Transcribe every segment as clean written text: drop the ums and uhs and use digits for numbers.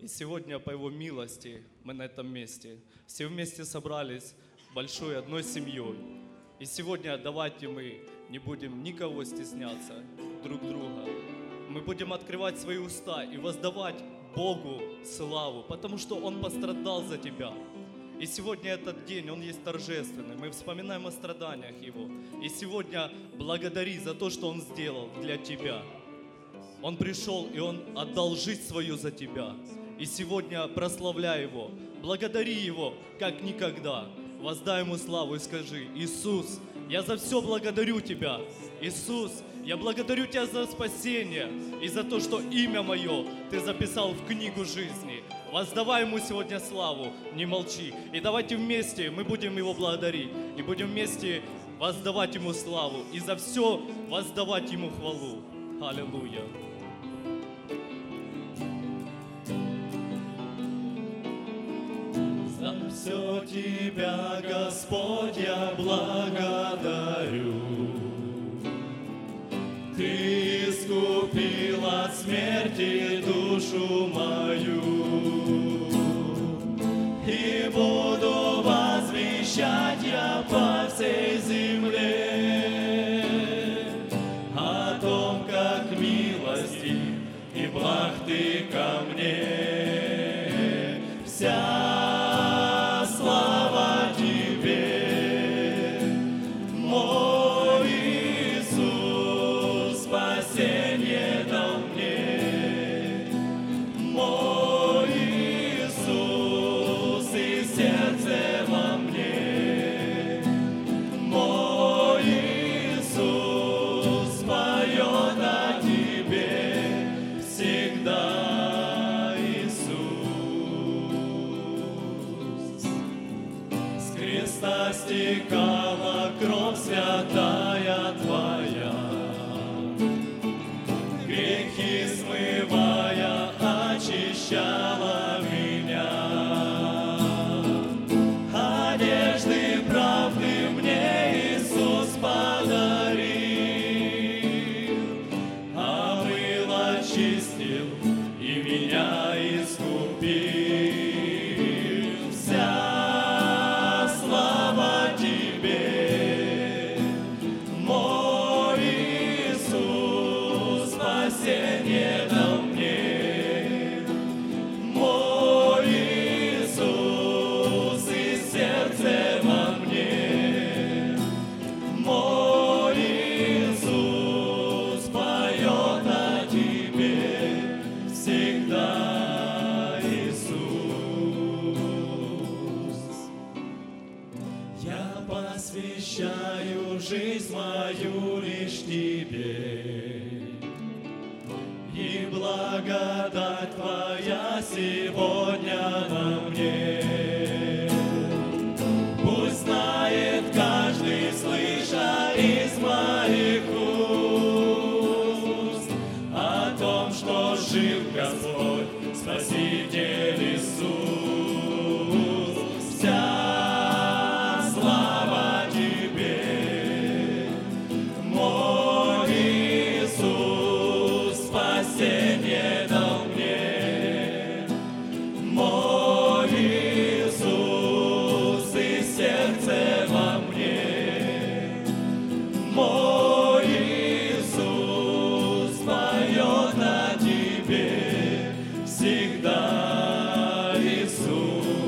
И сегодня по Его милости мы на этом месте. Все вместе собрались большой одной семьей. И сегодня давайте мы не будем никого стесняться друг друга. Мы будем открывать свои уста и воздавать Богу славу, потому что Он пострадал за тебя. И сегодня этот день, он есть торжественный. Мы вспоминаем о страданиях Его. И сегодня благодари за то, что Он сделал для тебя. Он пришел, и Он отдал жизнь свою за тебя. И сегодня прославляй Его, благодари Его, как никогда. Воздай Ему славу и скажи: Иисус, я за все благодарю Тебя. Иисус, я благодарю Тебя за спасение и за то, что имя Мое Ты записал в книгу жизни. Воздавай Ему сегодня славу, не молчи. И давайте вместе мы будем Его благодарить. И будем вместе воздавать Ему славу. И за все воздавать Ему хвалу. Аллилуйя. За все Тебя, Господь, я благодарю. Ты искупил от смерти душу мою, и буду возвещать я по всей земле о том, как милостив и благ Ты ко мне. Вся слава Тебе, мой Иисус, спасение дал мне, мой Иисус, и сердце во мне, мой Иисус поет о Тебе всегда, Иисус. С креста стекала кровь святая Твоя, грехи смывая, очищала меня. Одежды правды мне Иисус подарил, омыл, очистил и меня искупил. Вся слава Тебе, мой Иисус, спасение дал мне, мой Иисус, и сердце во мне, мой Иисус поет о Тебе всегда, Иисус. Я посвящаю жизнь мою лишь Тебе, и благодать Твоя сегодня во мне. Пусть знает каждый, слыша из моих уст о том, что жив Господь, Спаситель Иисус. Вся слава Тебе, мой Иисус, спасение дал мне, мой Иисус, и сердце во мне, мой Иисус поет о Тебе всегда, Иисус.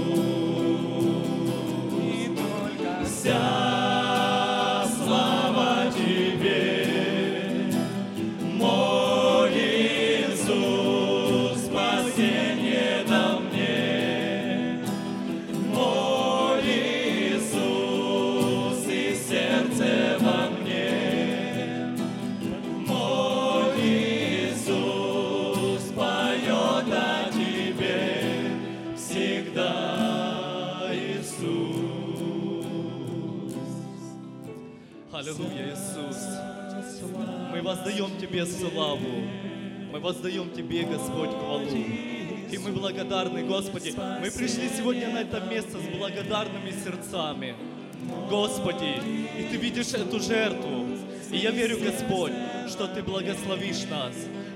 Вся слава Тебе, мой Иисус, спасение дал мне, мой Иисус, и сердце во мне, мой Иисус поет о Тебе всегда, Иисус. Аллилуйя, Иисус. Мы воздаем Тебе славу. Мы воздаем Тебе, Господь, хвалу. И мы благодарны, Господи. Мы пришли сегодня на это место с благодарными сердцами. Господи, и Ты видишь эту жертву. И я верю, Господь, что Ты благословишь нас.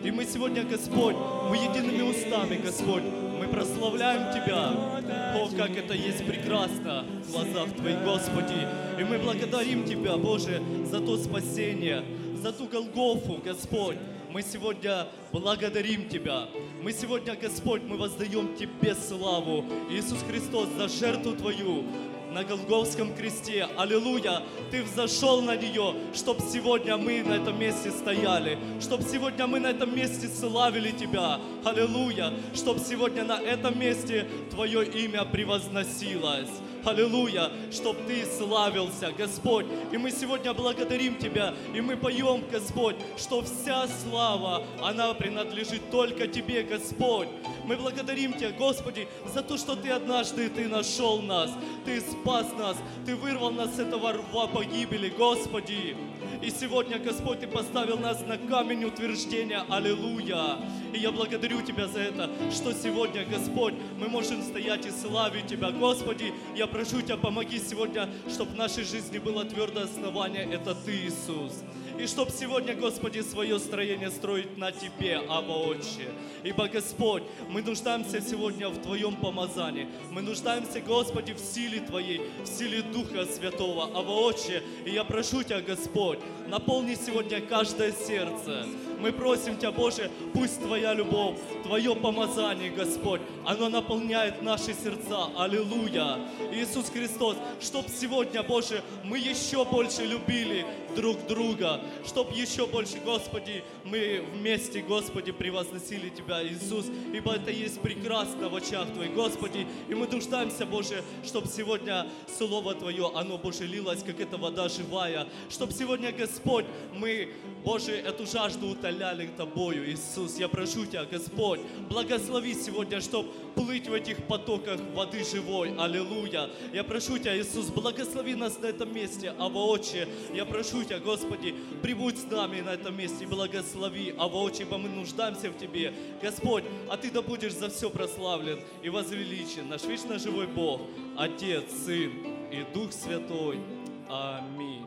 И мы сегодня, Господь, мы едиными устами, Господь, мы прославляем Тебя. О, как это есть прекрасно в глазах Твоих, Господи. И мы благодарим Тебя, Боже, за то спасение, за ту Голгофу, Господь. Мы сегодня благодарим Тебя. Мы сегодня, Господь, мы воздаем Тебе славу, Иисус Христос, за жертву Твою на Голгофском кресте. Аллилуйя! Ты взошел на нее, чтобы сегодня мы на этом месте стояли, чтобы сегодня мы на этом месте славили Тебя. Аллилуйя! Чтобы сегодня на этом месте Твое имя превозносилось. Аллилуйя! Чтоб Ты славился, Господь. И мы сегодня благодарим Тебя, и мы поем, Господь, что вся слава, она принадлежит только Тебе, Господь. Мы благодарим Тебя, Господи, за то, что Ты однажды, Ты нашел нас, Ты спас нас, Ты вырвал нас с этого рва погибели, Господи. И сегодня, Господь, Ты поставил нас на камень утверждения. Аллилуйя! И я благодарю Тебя за это, что сегодня, Господь, мы можем стоять и славить Тебя. Господи, я прошу Тебя, помоги сегодня, чтобы в нашей жизни было твердое основание. Это Ты, Иисус. И чтобы сегодня, Господи, свое строение строить на Тебе, Абба Отче. Ибо, Господь, мы нуждаемся сегодня в Твоем помазании. Мы нуждаемся, Господи, в силе Твоей, в силе Духа Святого, Абба Отче. И я прошу Тебя, Господь, наполни сегодня каждое сердце. Мы просим Тебя, Боже, пусть Твоя любовь, Твое помазание, Господь, оно наполняет наши сердца. Аллилуйя! Иисус Христос, чтоб сегодня, Боже, мы еще больше любили друг друга, чтоб еще больше, Господи, мы вместе, Господи, превозносили Тебя, Иисус, ибо это есть прекрасно в очах Твоих, Господи, и мы нуждаемся, Боже, чтоб сегодня Слово Твое, оно, Боже, лилось, как эта вода живая, чтоб сегодня, Господь, мы, Боже, эту жажду утоляли Тобою, Иисус. Я прошу Тебя, Господь, благослови сегодня, чтоб плыть в этих потоках воды живой. Аллилуйя. Я прошу Тебя, Иисус, благослови нас на этом месте, Абба Отче. Я прошу Тебя, Господи, прибудь с нами на этом месте, благослови, Абба Отче, ибо мы нуждаемся в Тебе. Господь, а Ты да будешь за все прославлен и возвеличен, наш вечно живой Бог, Отец, Сын и Дух Святой. Аминь.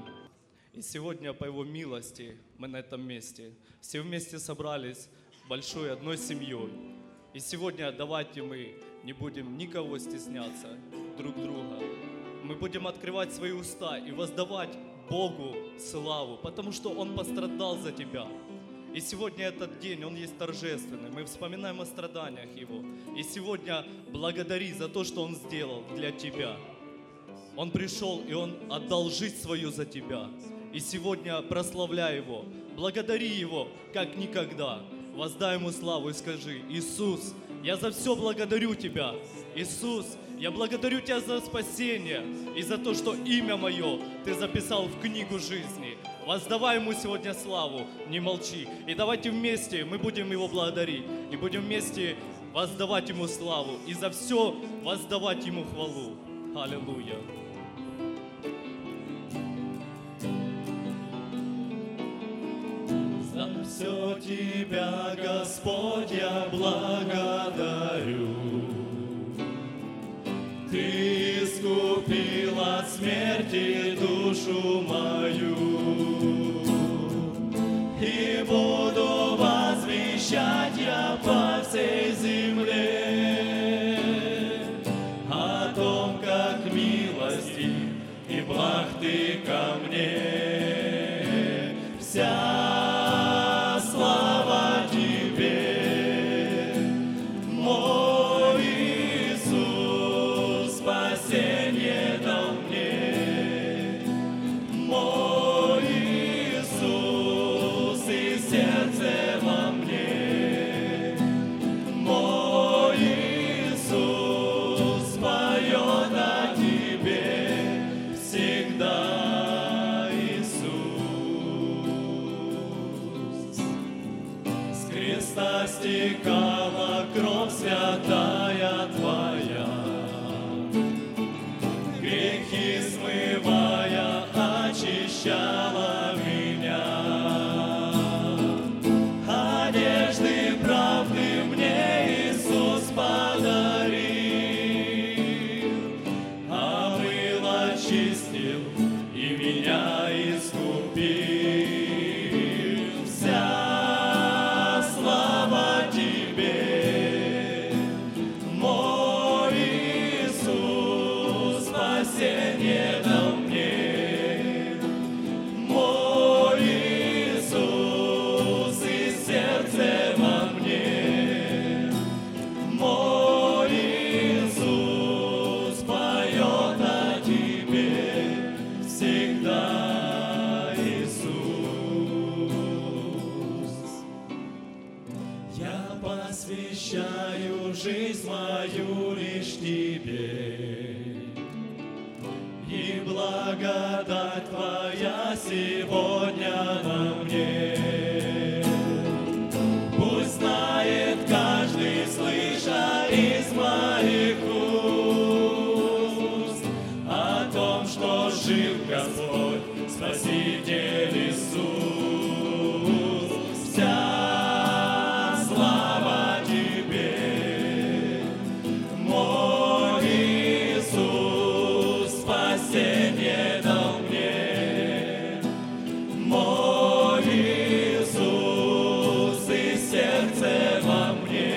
И сегодня по Его милости мы на этом месте все вместе собрались большой одной семьей. И сегодня давайте мы не будем никого стесняться друг друга. Мы будем открывать свои уста и воздавать Богу славу, потому что Он пострадал за тебя. И сегодня этот день, он есть торжественный. Мы вспоминаем о страданиях Его. И сегодня благодари за то, что Он сделал для тебя. Он пришел, и Он отдал жизнь свою за тебя. И сегодня прославляй Его, благодари Его, как никогда. Воздай Ему славу и скажи: Иисус, я за все благодарю Тебя. Иисус, я благодарю Тебя за спасение и за то, что имя Мое Ты записал в книгу жизни. Воздавай Ему сегодня славу, не молчи. И давайте вместе мы будем Его благодарить. И будем вместе воздавать Ему славу. И за все воздавать Ему хвалу. Аллилуйя. За все Тебя, Господь, я благодарю. Ты искупил от смерти душу мою. И буду возвещать я по всей земле о том, как милостив и благ Ты ко мне. Вся слава Тебе, мой Иисус, спасение дал мне, мой Иисус, и сердце во мне, мой Иисус поет о Тебе всегда. Стекала кровь святая Твоя, грехи смывая, очищала меня. Одежды правды мне Иисус подарил, омыл, очистил и меня искупил. Вся слава всю жизнь мою лишь Тебе. И благодать Твоя сегодня на мне. Пусть знает каждый, слыша из моих уст о том, что жив Господь, Спаситель Иисус. Вся слава Тебе, мой Иисус, спасение дал мне. Мой Иисус и сердце во мне.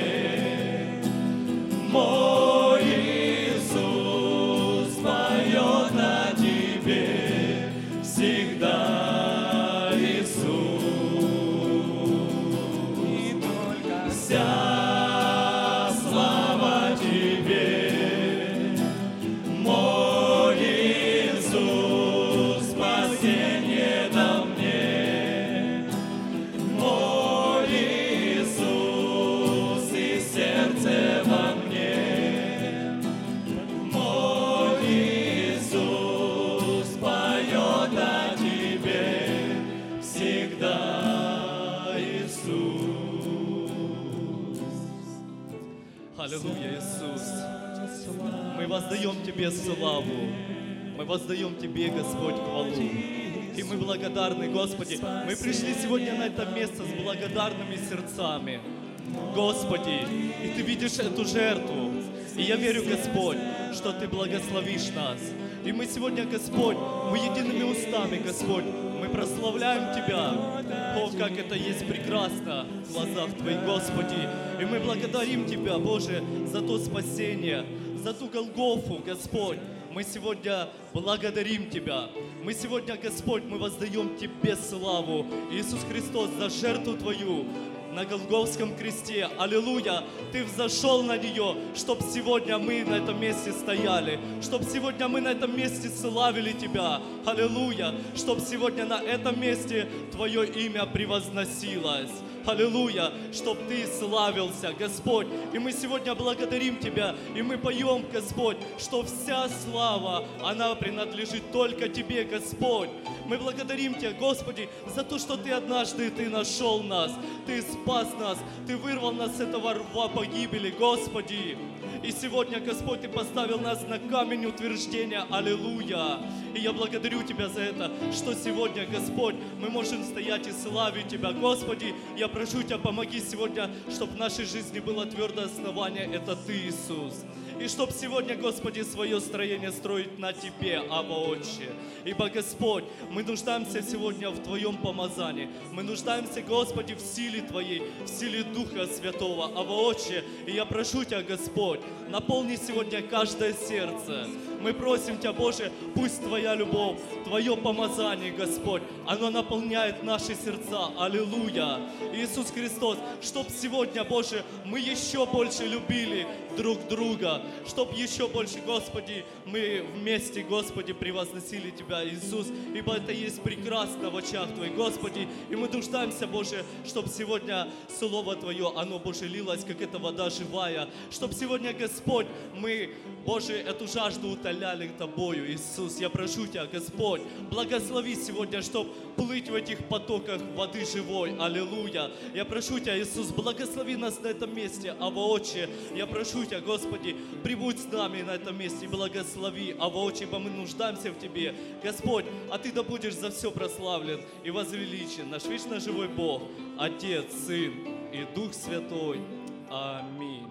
Мой Иисус поет о Тебе всегда, Иисус. Вся слава Тебе, мой Иисус, спасение дал мне. Мой Иисус и сердце во мне. Мой Иисус поет о Тебе всегда, Иисус. Аллилуйя, Иисус. Мы воздаем Тебе славу. Мы воздаем Тебе, Господь, хвалу. И мы благодарны, Господи. Мы пришли сегодня на это место с благодарными сердцами. Господи, и Ты видишь эту жертву. И я верю, Господь, что Ты благословишь нас. И мы сегодня, Господь, мы едиными устами, Господь, мы прославляем Тебя. О, как это есть прекрасно в глазах Твоих, Господи. И мы благодарим Тебя, Боже, за то спасение, за ту Голгофу, Господь. Мы сегодня благодарим Тебя. Мы сегодня, Господь, мы воздаем Тебе славу, Иисус Христос, за жертву Твою на Голгофском кресте. Аллилуйя! Ты взошел на нее, чтобы сегодня мы на этом месте стояли, чтобы сегодня мы на этом месте славили Тебя. Аллилуйя! Чтобы сегодня на этом месте Твое имя превозносилось. Аллилуйя! Чтоб Ты славился, Господь. И мы сегодня благодарим Тебя, и мы поем, Господь, что вся слава, она принадлежит только Тебе, Господь. Мы благодарим Тебя, Господи, за то, что Ты однажды Ты нашел нас, Ты спас нас, Ты вырвал нас с этого рва погибели, Господи. И сегодня, Господь, Ты поставил нас на камень утверждения. Аллилуйя! И я благодарю Тебя за это, что сегодня, Господь, мы можем стоять и славить Тебя. Господи, я прошу Тебя, помоги сегодня, чтобы в нашей жизни было твердое основание. Это Ты, Иисус. И чтоб сегодня, Господи, свое строение строить на Тебе, Абба Отче. Ибо, Господь, мы нуждаемся сегодня в Твоем помазании. Мы нуждаемся, Господи, в силе Твоей, в силе Духа Святого, Абба Отче. И я прошу Тебя, Господь, наполни сегодня каждое сердце. Мы просим Тебя, Боже, пусть Твоя любовь, Твое помазание, Господь, оно наполняет наши сердца. Аллилуйя! Иисус Христос, чтоб сегодня, Боже, мы еще больше любили друг друга, чтоб еще больше, Господи, мы вместе, Господи, превозносили Тебя, Иисус, ибо это есть прекрасно в очах Твоих, Господи, и мы нуждаемся, Боже, чтоб сегодня Слово Твое, оно, Боже, лилось, как эта вода живая, чтоб сегодня, Господь, мы, Боже, эту жажду утоляли Тобою, Иисус. Я прошу Тебя, Господь, благослови сегодня, чтоб плыть в этих потоках воды живой. Аллилуйя. Я прошу Тебя, Иисус, благослови нас на этом месте, Абба Отче. Я прошу Тебя, Господи, прибудь с нами на этом месте, благослови, Абба Отче, ибо мы нуждаемся в Тебе. Господь, а Ты да будешь за все прославлен и возвеличен, наш вечно живой Бог, Отец, Сын и Дух Святой. Аминь.